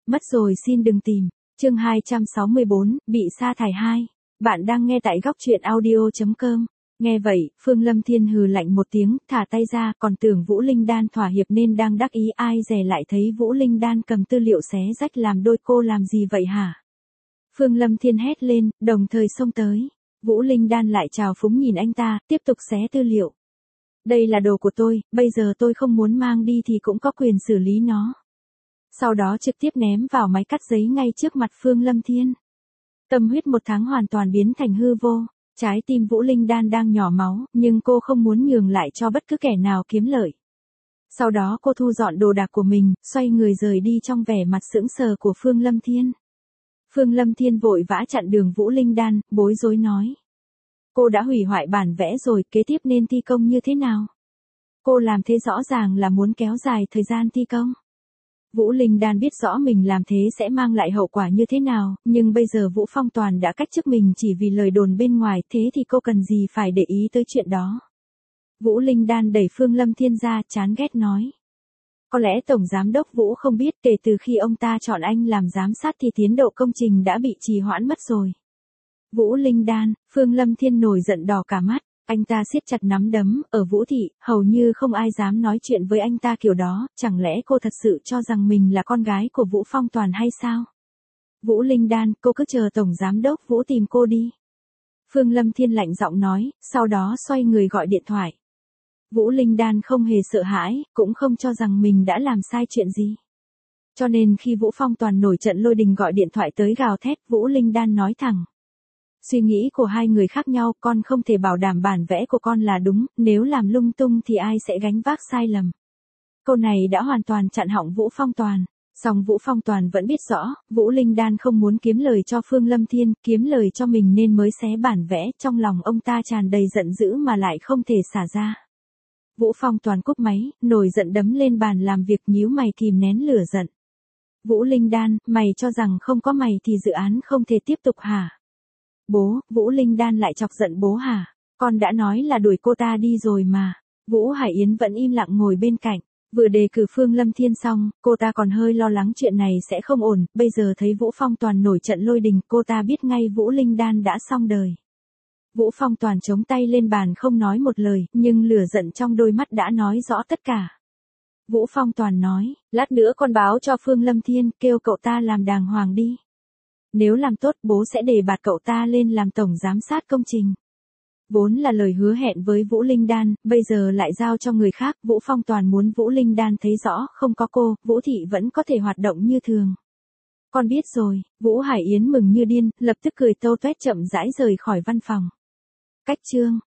Mất rồi xin đừng tìm. Chương 264, bị sa thải 2. Bạn đang nghe tại góc truyện audio.com. Nghe vậy, Phương Lâm Thiên hừ lạnh một tiếng, thả tay ra, còn tưởng Vũ Linh Đan thỏa hiệp nên đang đắc ý, ai dè lại thấy Vũ Linh Đan cầm tư liệu xé rách làm đôi. Cô làm gì vậy hả? Phương Lâm Thiên hét lên, đồng thời xông tới. Vũ Linh Đan lại trào phúng nhìn anh ta, tiếp tục xé tư liệu. Đây là đồ của tôi, bây giờ tôi không muốn mang đi thì cũng có quyền xử lý nó. Sau đó trực tiếp ném vào máy cắt giấy ngay trước mặt Phương Lâm Thiên. Tâm huyết 1 tháng hoàn toàn biến thành hư vô. Trái tim Vũ Linh Đan đang nhỏ máu, nhưng cô không muốn nhường lại cho bất cứ kẻ nào kiếm lợi. Sau đó cô thu dọn đồ đạc của mình, xoay người rời đi trong vẻ mặt sững sờ của Phương Lâm Thiên. Phương Lâm Thiên vội vã chặn đường Vũ Linh Đan, bối rối nói. Cô đã hủy hoại bản vẽ rồi, kế tiếp nên thi công như thế nào? Cô làm thế rõ ràng là muốn kéo dài thời gian thi công. Vũ Linh Đan biết rõ mình làm thế sẽ mang lại hậu quả như thế nào, nhưng bây giờ Vũ Phong Toàn đã cách chức mình chỉ vì lời đồn bên ngoài, thế thì cô cần gì phải để ý tới chuyện đó. Vũ Linh Đan đẩy Phương Lâm Thiên ra, chán ghét nói. Có lẽ Tổng Giám đốc Vũ không biết, kể từ khi ông ta chọn anh làm giám sát thì tiến độ công trình đã bị trì hoãn mất rồi. Vũ Linh Đan, Phương Lâm Thiên nổi giận đỏ cả mắt. Anh ta siết chặt nắm đấm, ở Vũ Thị, hầu như không ai dám nói chuyện với anh ta kiểu đó, chẳng lẽ cô thật sự cho rằng mình là con gái của Vũ Phong Toàn hay sao? Vũ Linh Đan, cô cứ chờ Tổng Giám đốc Vũ tìm cô đi. Phương Lâm Thiên lạnh giọng nói, sau đó xoay người gọi điện thoại. Vũ Linh Đan không hề sợ hãi, cũng không cho rằng mình đã làm sai chuyện gì. Cho nên khi Vũ Phong Toàn nổi trận lôi đình gọi điện thoại tới gào thét, Vũ Linh Đan nói thẳng. Suy nghĩ của hai người khác nhau, con không thể bảo đảm bản vẽ của con là đúng, nếu làm lung tung thì ai sẽ gánh vác sai lầm. Câu này đã hoàn toàn chặn họng Vũ Phong Toàn. Song Vũ Phong Toàn vẫn biết rõ, Vũ Linh Đan không muốn kiếm lời cho Phương Lâm Thiên, kiếm lời cho mình nên mới xé bản vẽ, trong lòng ông ta tràn đầy giận dữ mà lại không thể xả ra. Vũ Phong Toàn cúp máy, nổi giận đấm lên bàn làm việc, nhíu mày kìm nén lửa giận. Vũ Linh Đan, mày cho rằng không có mày thì dự án không thể tiếp tục hả? Bố, Vũ Linh Đan lại chọc giận bố hả? Con đã nói là đuổi cô ta đi rồi mà. Vũ Hải Yến vẫn im lặng ngồi bên cạnh. Vừa đề cử Phương Lâm Thiên xong, cô ta còn hơi lo lắng chuyện này sẽ không ổn, bây giờ thấy Vũ Phong Toàn nổi trận lôi đình, cô ta biết ngay Vũ Linh Đan đã xong đời. Vũ Phong Toàn chống tay lên bàn không nói một lời, nhưng lửa giận trong đôi mắt đã nói rõ tất cả. Vũ Phong Toàn nói, lát nữa con báo cho Phương Lâm Thiên, kêu cậu ta làm đàng hoàng đi. Nếu làm tốt bố sẽ đề bạt cậu ta lên làm tổng giám sát công trình. Vốn là lời hứa hẹn với Vũ Linh Đan, bây giờ lại giao cho người khác. Vũ Phong Toàn muốn Vũ Linh Đan thấy rõ, không có cô, Vũ Thị vẫn có thể hoạt động như thường. Con biết rồi, Vũ Hải Yến mừng như điên, lập tức cười tâu tuét chậm rãi rời khỏi văn phòng. Cách chương